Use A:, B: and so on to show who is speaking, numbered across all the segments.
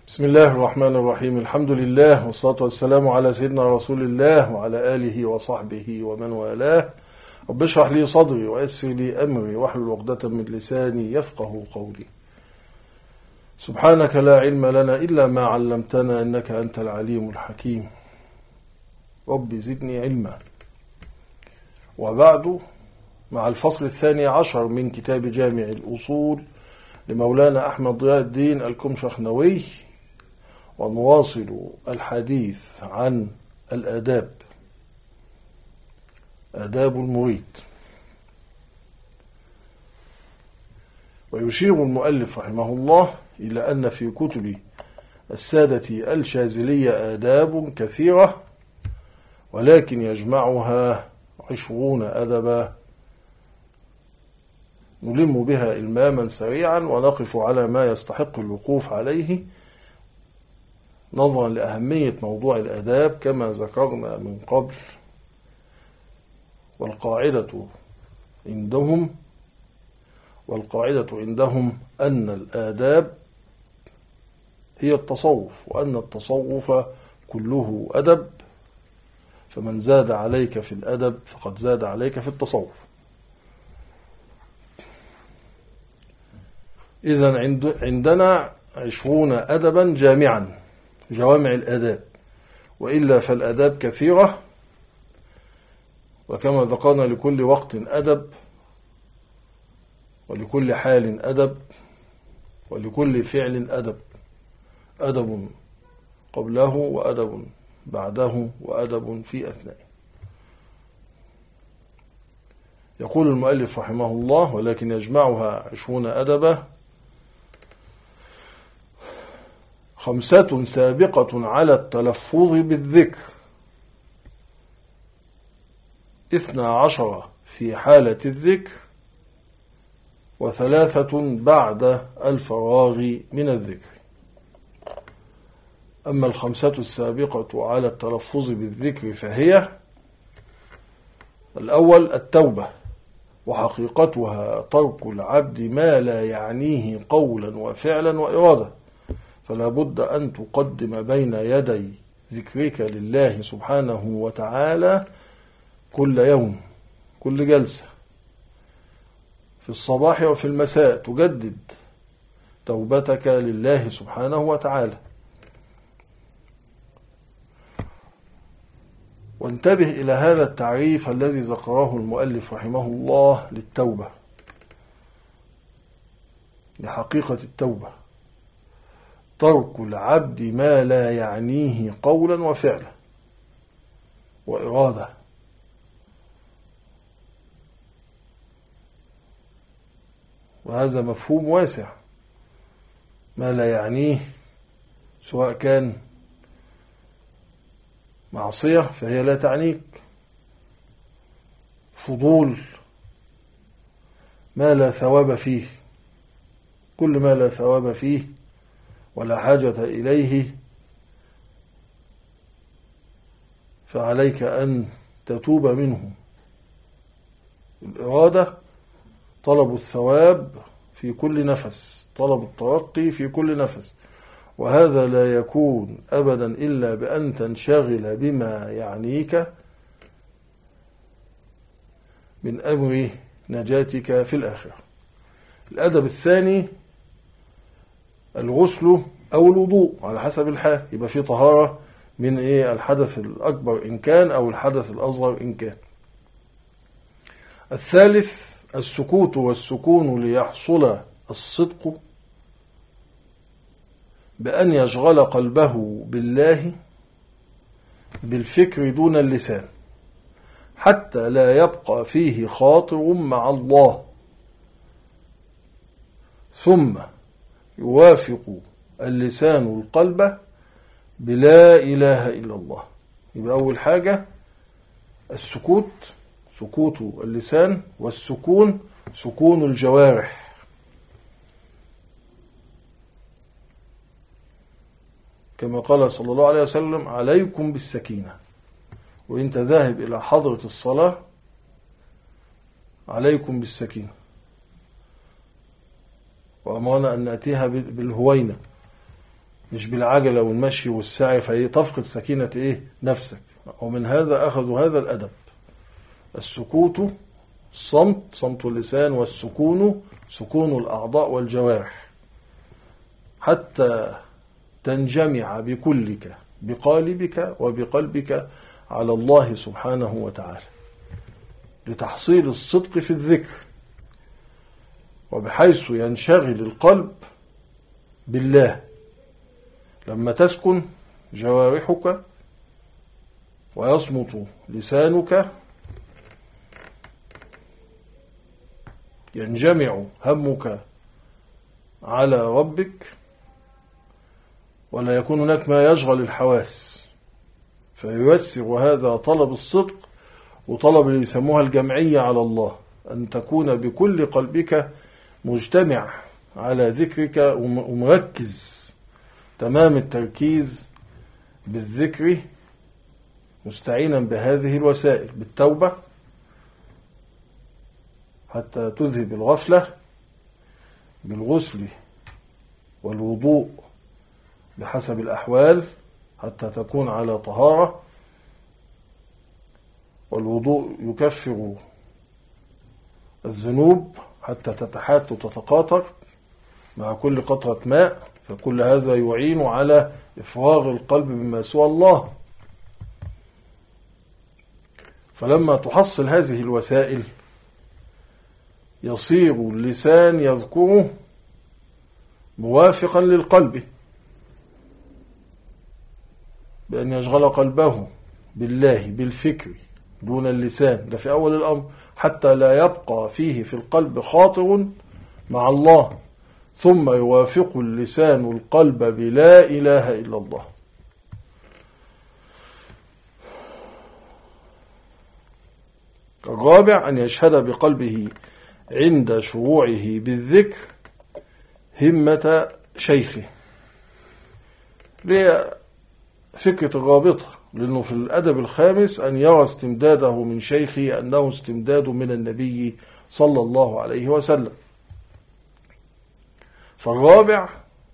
A: بسم الله الرحمن الرحيم. الحمد لله والصلاة والسلام على سيدنا رسول الله وعلى آله وصحبه ومن والاه. رب اشرح لي صدري ويسر لي أمري واحلل عقدة من لساني يفقه قولي. سبحانك لا علم لنا إلا ما علمتنا إنك أنت العليم الحكيم. رب زدني علما. وبعد، مع الفصل الثاني عشر من كتاب جامع الأصول لمولانا أحمد ضياء الدين الكمشخنوي، ونواصل الحديث عن الآداب، آداب المريد. ويشير المؤلف رحمه الله إلى أن في كتب السادة الشاذلية آداب كثيرة، ولكن يجمعها 20 أدبا نلم بها إلماما سريعا ونقف على ما يستحق الوقوف عليه نظرا لأهمية موضوع الآداب كما ذكرنا من قبل. والقاعدة عندهم أن الآداب هي التصوف، وأن التصوف كله أدب، فمن زاد عليك في الأدب فقد زاد عليك في التصوف. إذن عندنا 20 أدبا جامعا، جوامع الآداب، وإلا فالآداب كثيرة، وكما ذكرنا لكل وقت أدب، ولكل حال أدب، ولكل فعل أدب، أدب قبله وأدب بعده وأدب في أثنائه. يقول المؤلف رحمه الله: ولكن يجمعها 20 أدبا: 5 سابقة على التلفظ بالذكر، 12 في حالة الذكر، و3 بعد الفراغ من الذكر. أما 5 السابقة على التلفظ بالذكر فهي: الأول التوبة، وحقيقتها ترك العبد ما لا يعنيه قولا وفعلا وإرادة، فلا بد أن تقدم بين يدي ذكرك لله سبحانه وتعالى كل يوم، كل جلسة، في الصباح وفي المساء، تجدد توبتك لله سبحانه وتعالى. وانتبه إلى هذا التعريف الذي ذكره المؤلف رحمه الله للتوبة، لحقيقة التوبة: ترك العبد ما لا يعنيه قولا وفعلا وإرادة. وهذا مفهوم واسع. ما لا يعنيه سواء كان معصية فهي لا تعنيك، فضول، ما لا ثواب فيه، كل ما لا ثواب فيه ولا حاجة إليه فعليك أن تتوب منه. الإرادة طلب الثواب في كل نفس، طلب الترقي في كل نفس، وهذا لا يكون أبدا إلا بأن تنشغل بما يعنيك من أمر نجاتك في الآخرة. الأدب الثاني الغسل أو الوضوء على حسب الحال، يبقى في طهارة من الحدث الأكبر إن كان أو الحدث الأصغر إن كان. الثالث السكوت والسكون ليحصل الصدق، بأن يشغل قلبه بالله بالفكر دون اللسان، حتى لا يبقى فيه خاطر مع الله، ثم يوافق اللسان القلب بلا إله إلا الله. يبقى أول حاجة السكوت، سكوت اللسان، والسكون سكون الجوارح. كما قال صلى الله عليه وسلم: عليكم بالسكينة، وإنت ذاهب إلى حضرة الصلاة عليكم بالسكينة، وأمرنا أن نأتيها بالهوينة. مش بالعجلة والمشي والسعي، فتفقد سكينة نفسك. ومن هذا أخذوا هذا الأدب. السكوت الصمت، صمت اللسان، والسكون سكون الأعضاء والجوارح، حتى تنجمع بكلك بقالبك وبقلبك على الله سبحانه وتعالى، لتحصيل الصدق في الذكر، وبحيث ينشغل القلب بالله. لما تسكن جوارحك ويصمت لسانك ينجمع همك على ربك، ولا يكون هناك ما يشغل الحواس، فييسر هذا طلب الصدق وطلب اللي يسموها الجمعية على الله، أن تكون بكل قلبك مجتمع على ذكرك ومركز تمام التركيز بالذكر، مستعينا بهذه الوسائل، بالتوبة حتى تذهب الغفلة، بالغسل والوضوء بحسب الأحوال حتى تكون على طهارة، والوضوء يكفر الذنوب حتى تتحات وتتقاطر مع كل قطرة ماء، فكل هذا يعين على إفراغ القلب مما سوى الله. فلما تحصل هذه الوسائل يصير اللسان يذكره موافقا للقلب، بأن يشغل قلبه بالله بالفكر دون اللسان، ده في أول الأمر، حتى لا يبقى فيه في القلب خاطر مع الله، ثم يوافق اللسان القلب بلا إله إلا الله. الرابع أن يشهد بقلبه عند شروعه بالذكر همة شيخه. ليه فكرة الرابطة؟ لأنه في الأدب الخامس أن يرى استمداده من شيخه أنه استمداد من النبي صلى الله عليه وسلم. فالرابع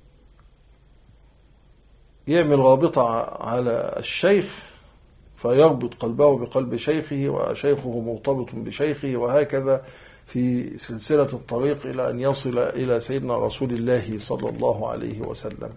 A: يعمل رابطة على الشيخ فيربط قلبه بقلب شيخه، وشيخه مرتبط بشيخه، وهكذا في سلسلة الطريق إلى أن يصل إلى سيدنا رسول الله صلى الله عليه وسلم.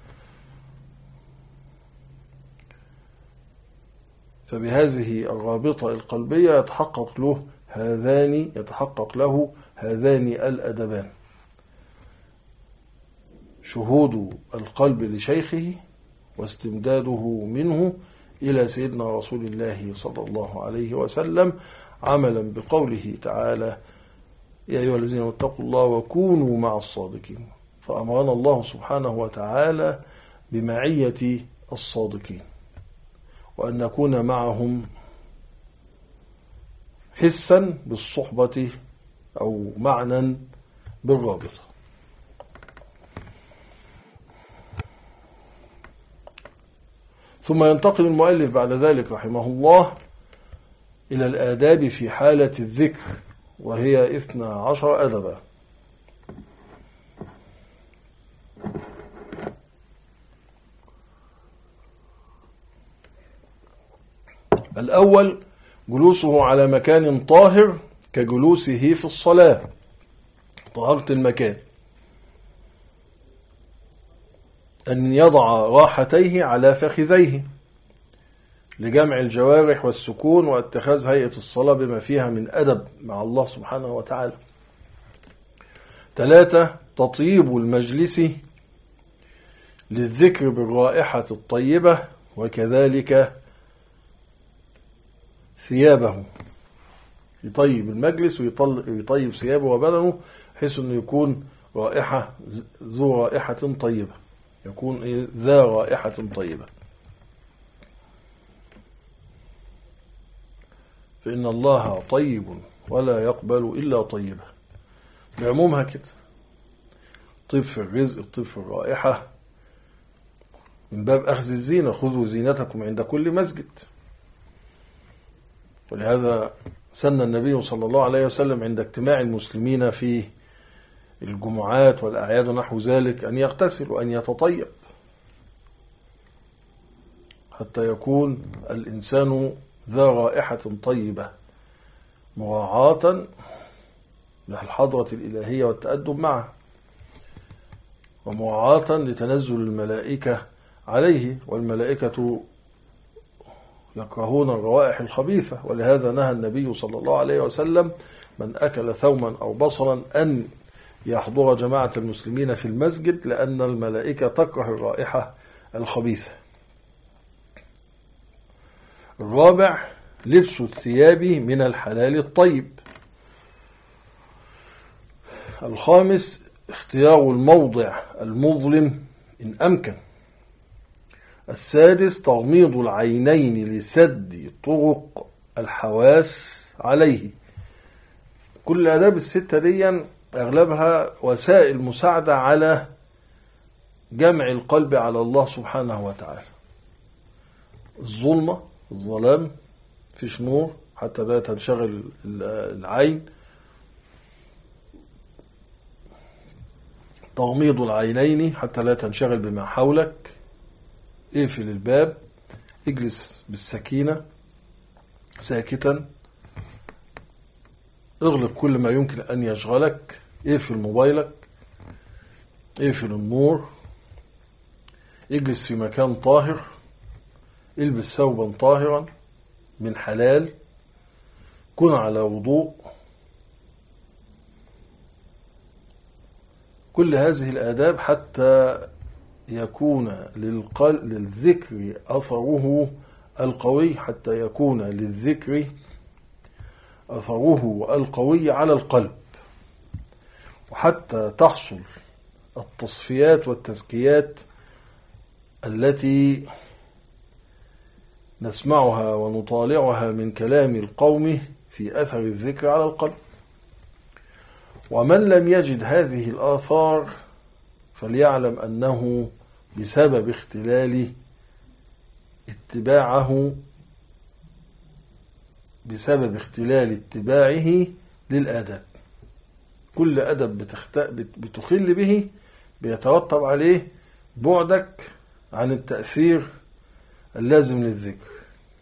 A: فبهذه الرابطة القلبية يتحقق له هذان الأدبان: شهود القلب لشيخه، واستمداده منه إلى سيدنا رسول الله صلى الله عليه وسلم، عملا بقوله تعالى: يا أيها الذين اتقوا الله وكونوا مع الصادقين. فأمرنا الله سبحانه وتعالى بمعية الصادقين، وأن نكون معهم حسا بالصحبة أو معنى بالرابطة. ثم ينتقل المؤلف بعد ذلك رحمه الله إلى الآداب في حالة الذكر، وهي 12 أدبا. الأول جلوسه على مكان طاهر كجلوسه في الصلاة، طهارة المكان، أن يضع راحتيه على فخذيه لجمع الجوارح والسكون واتخاذ هيئة الصلاة بما فيها من أدب مع الله سبحانه وتعالى. 3 تطيب المجلس للذكر بالرائحة الطيبة، وكذلك ثيابه، يطيب المجلس ويطيب ثيابه وبدنه، حيث أنه يكون ذو رائحة طيبة، يكون ذا رائحة طيبة. فإن الله طيب ولا يقبل إلا طيبة، بعمومها كده، طيب في الرزق، الطيب في الرائحة، من باب أخذ الزينة: خذوا زينتكم عند كل مسجد. ولهذا سن النبي صلى الله عليه وسلم عند اجتماع المسلمين في الجمعات والأعياد ونحو ذلك أن يغتسل وأن يتطيب، حتى يكون الإنسان ذا رائحة طيبة مراعاة للحضرة الإلهية والتأدب معه، ومراعاة لتنزل الملائكة عليه، والملائكة يكرهون الروائح الخبيثة، ولهذا نهى النبي صلى الله عليه وسلم من أكل ثوما أو بصلا أن يحضر جماعة المسلمين في المسجد، لأن الملائكة تكره الرائحة الخبيثة. الرابع لبس الثياب من الحلال الطيب. الخامس اختيار الموضع المظلم إن أمكن. السادس تغميض العينين لسد طرق الحواس عليه. كل الآداب الستة دي أغلبها وسائل مساعدة على جمع القلب على الله سبحانه وتعالى. الظلمة، الظلام، فيش نور حتى لا تنشغل العين. تغميض العينين حتى لا تنشغل بما حولك. اقفل الباب، اجلس بالسكينة ساكتا، اغلق كل ما يمكن أن يشغلك، اقفل موبايلك، اقفل النور، اجلس في مكان طاهر، البس ثوبا طاهرا من حلال، كن على وضوء. كل هذه الآداب حتى يكون للذكر أثره القوي، حتى يكون للذكر أثره القوي على القلب، وحتى تحصل التصفيات والتزكيات التي نسمعها ونطالعها من كلام القوم في أثر الذكر على القلب. ومن لم يجد هذه الآثار فليعلم أنه بسبب اختلال اتباعه للآداب. كل أدب بتخل به بيترتب عليه بعدك عن التأثير اللازم للذكر.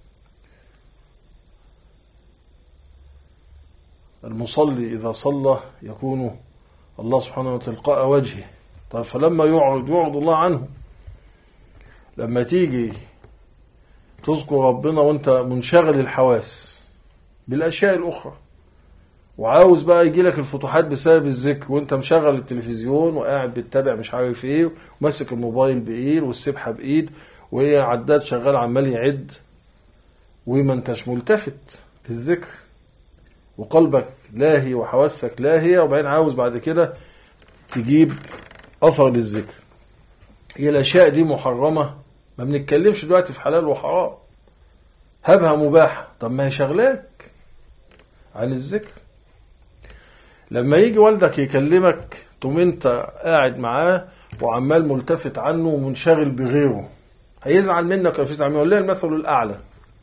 A: المصلي إذا صلى يكون الله سبحانه وتعالى تلقاء وجهه. طيب فلما يعرض الله عنه، لما تيجي تذكر ربنا وانت منشغل الحواس بالأشياء الأخرى، وعاوز بقى يجي لك الفتوحات بسبب الذكر وانت مشغل التلفزيون وقاعد بتتابع مش عارف ايه، وماسك الموبايل بإيد والسبحة بإيد وهي عداد شغال عمال يعد، وما انتش ملتفت للذكر، وقلبك لاهي وحواسك لاهية، وبعدين عاوز بعد كده تجيب أثر للذكر. هي الأشياء دي محرمة، ما بنتكلمش دلوقتي في حلال وحرام، هبها مباحة. طب ما هي شغلاك عن الذكر. لما يجي والدك يكلمك تقوم انت قاعد معاه وعمال ملتفت عنه ومنشغل بغيره، هيزعل منك ولا يزعل منه؟ والله المثل الأعلى.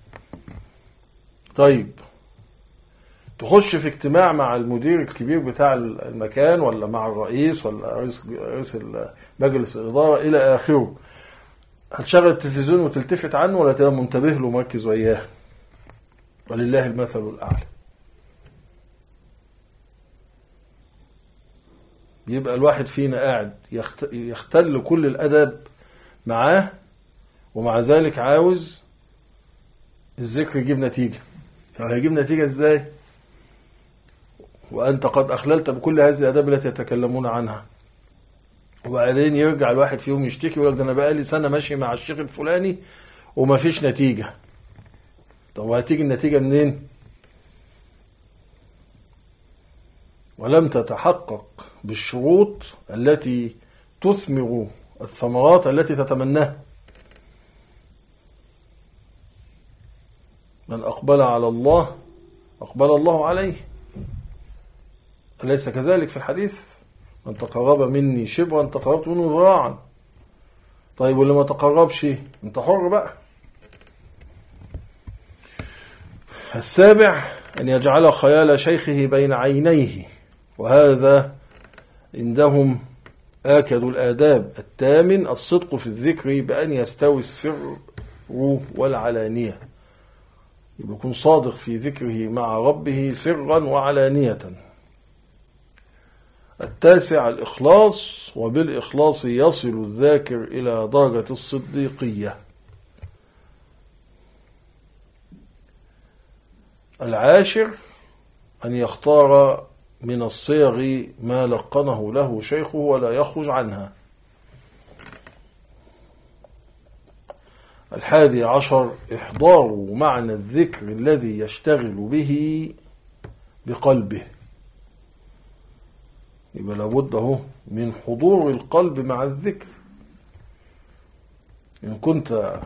A: طيب تخش في اجتماع مع المدير الكبير بتاع المكان، ولا مع الرئيس، ولا رئيس مجلس الإدارة إلى آخره، هتشغل التلفزيون وتلتفت عنه ولا تبقى منتبه له مركز وياه؟ ولله المثل الأعلى. يبقى الواحد فينا قاعد يختل كل الأدب معاه، ومع ذلك عاوز الذكر يجيب نتيجة. يعني هيجيب نتيجة ازاي وأنت قد أخللت بكل هذه الآداب التي يتكلمون عنها؟ وبعدين يرجع الواحد فيهم يشتكي ويقول لك ده أنا بقالي سنة ماشي مع الشيخ الفلاني وما فيش نتيجة. طب وهتيجي النتيجة منين؟ ولم تتحقق بالشروط التي تثمر الثمرات التي تتمناها. من أقبل على الله أقبل الله عليه، أليس كذلك في الحديث؟ من تقرب مني شبرا تقربت منه ذراعا. طيب واللي ما تقربش انت حر بقى. السابع أن يجعل خيال شيخه بين عينيه، وهذا عندهم آكد الآداب. الثامن الصدق في الذكر بأن يستوي السر والعلانية، يكون صادق في ذكره مع ربه سرا وعلانية. 9 الإخلاص، وبالإخلاص يصل الذاكر إلى درجة الصديقية. 10 أن يختار من الصيغ ما لقنه له شيخه ولا يخرج عنها. 11 إحضار معنى الذكر الذي يشتغل به بقلبه، يبقى لابد من حضور القلب مع الذكر. إن كنت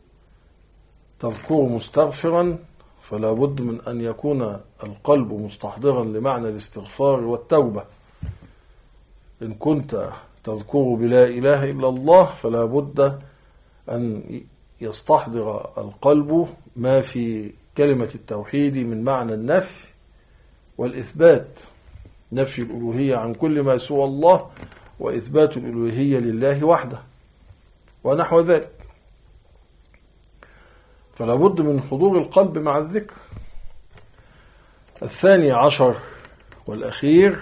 A: تذكر مستغفرا فلا بد من أن يكون القلب مستحضرا لمعنى الاستغفار والتوبة. إن كنت تذكر بلا إله إلا الله فلا بد أن يستحضر القلب ما في كلمة التوحيد من معنى النفي والإثبات، نفي الألوهية عن كل ما سوى الله وإثبات الألوهية لله وحده ونحو ذلك. فلا بد من حضور القلب مع الذكر. 12 والأخير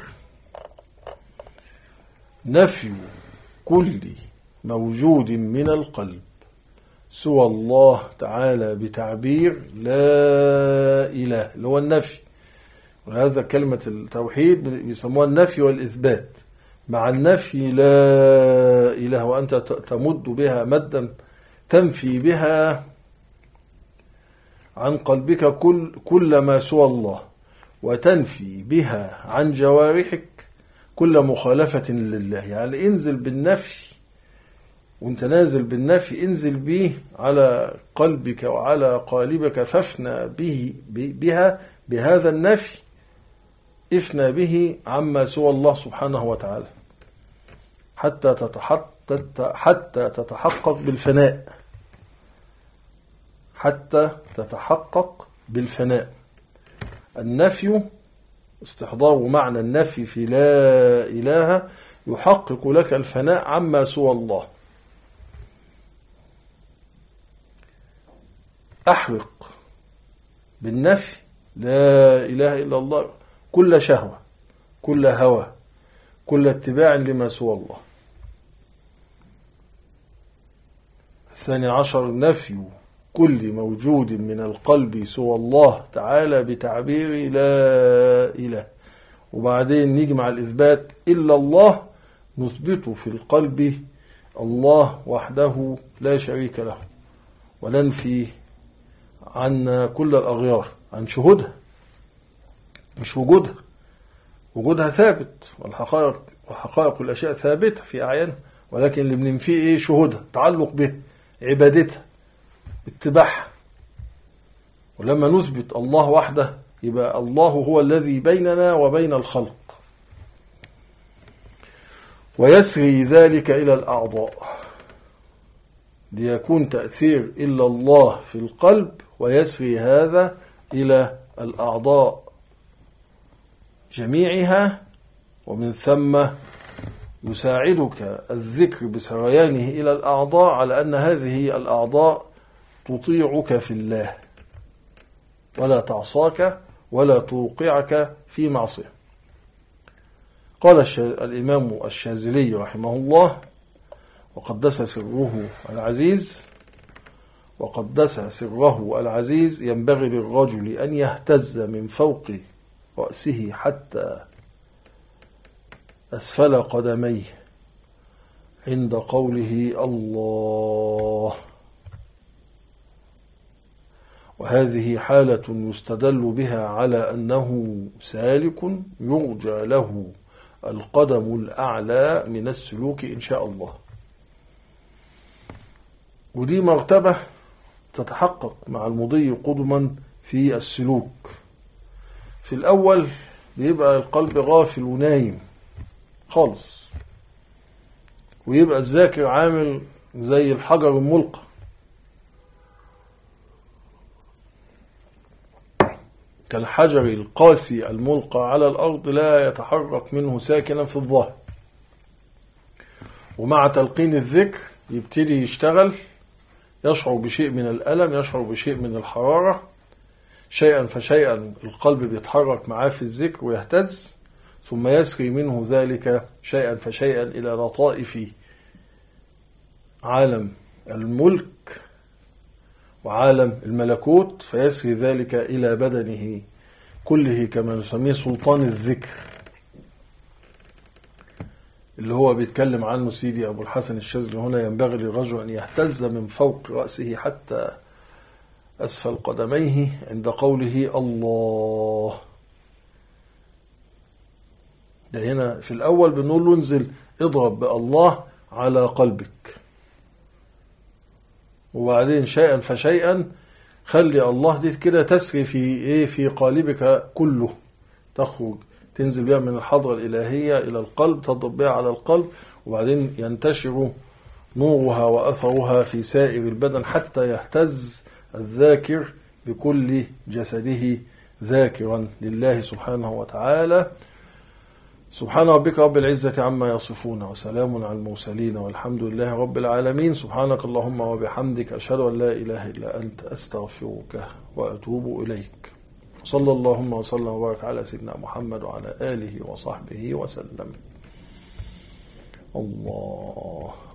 A: نفي كل موجود من القلب سوى الله تعالى بتعبير لا إله، اللي هو النفي. وهذا كلمة التوحيد بيسموها النفي والإثبات. مع النفي لا إله وأنت تمد بها مدا تنفي بها عن قلبك كل ما سوى الله، وتنفي بها عن جوارحك كل مخالفة لله. يعني انزل بالنفي، وانت نازل بالنفي انزل به على قلبك وعلى قالبك، فافنى بها بهذا النفي، افنى به عما سوى الله سبحانه وتعالى حتى تتحقق بالفناء، حتى تتحقق بالفناء. النفي استحضار معنى النفي في لا إله يحقق لك الفناء عما سوى الله. أحرق بالنفي لا إله إلا الله كل شهوة، كل هوى، كل اتباع لما سوى الله. 12 نفي كل موجود من القلب سوى الله تعالى بتعبير لا إله. وبعدين نجمع الإثبات إلا الله، نثبت في القلب الله وحده لا شريك له، وننفي عن كل الأغيار، عن شهودها مش وجودها. وجودها ثابت، وحقائق الأشياء ثابتة في أعيانها، ولكن اللي بننفيه إيه؟ شهودها، تعلق به، عبادتها، اتباعها. ولما نثبت الله وحده يبقى الله هو الذي بيننا وبين الخلق، ويسري ذلك إلى الأعضاء ليكون تأثير إلا الله في القلب، ويسري هذا إلى الأعضاء جميعها، ومن ثم يساعدك الذكر بسريانه إلى الأعضاء على أن هذه الأعضاء تطيعك في الله ولا تعصاك ولا توقعك في معصية. قال الإمام الشاذلي رحمه الله: وقدس سره العزيز، وقدس سره العزيز ينبغي للرجل أن يهتز من فوق رأسه حتى أسفل قدميه عند قوله الله. وهذه حالة يستدل بها على أنه سالك يرجى له القدم الأعلى من السلوك إن شاء الله. ودي مرتبة تتحقق مع المضي قدما في السلوك. في الأول بيبقى القلب غافل ونايم خالص، ويبقى الذاكر عامل زي الحجر الملقى، كالحجر القاسي الملقى على الأرض لا يتحرك منه ساكنا في الظاهر. ومع تلقين الذكر يبتدي يشتغل، يشعر بشيء من الألم، يشعر بشيء من الحرارة، شيئا فشيئا القلب بيتحرك معاه في الذكر ويهتز، ثم يسري منه ذلك شيئا فشيئا إلى لطائف عالم الملك وعالم الملكوت، فيسري ذلك إلى بدنه كله كما نسميه سلطان الذكر، اللي هو بيتكلم عنه سيدي أبو الحسن الشاذلي هنا: ينبغي للرجل أن يهتز من فوق رأسه حتى أسفل قدميه عند قوله الله. ده هنا في الأول بنقول له انزل اضرب بالله على قلبك، وبعدين شيئا فشيئا خلي الله دي كده تسري في قالبك كله، تخرج تنزل بها من الحضرة الإلهية إلى القلب، تضرب بها على القلب، وبعدين ينتشر نورها وأثرها في سائر البدن حتى يهتز الذاكر بكل جسده ذاكرا لله سبحانه وتعالى. سبحان ربك رب العزة عما يصفون، وسلام على المرسلين، والحمد لله رب العالمين. سبحانك اللهم وبحمدك، أشهد أن لا إله إلا أنت، أستغفرك وأتوب إليك. صلى اللهم وسلم وبارك على سيدنا محمد وعلى آله وصحبه وسلم. الله.